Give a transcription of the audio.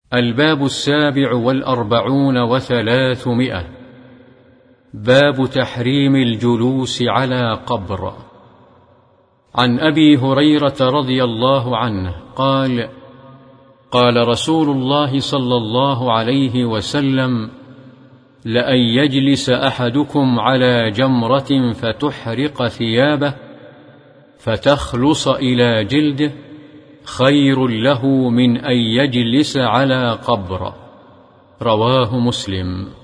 الباب 47 باب تحريم الجلوس على قبر. عن أبي هريرة رضي الله عنه قال: قال رسول الله صلى الله عليه وسلم: لأن يجلس أحدكم على جمرة فتحرق ثيابه فتخلص إلى جلده خير له من أن يجلس على قبر. رواه مسلم.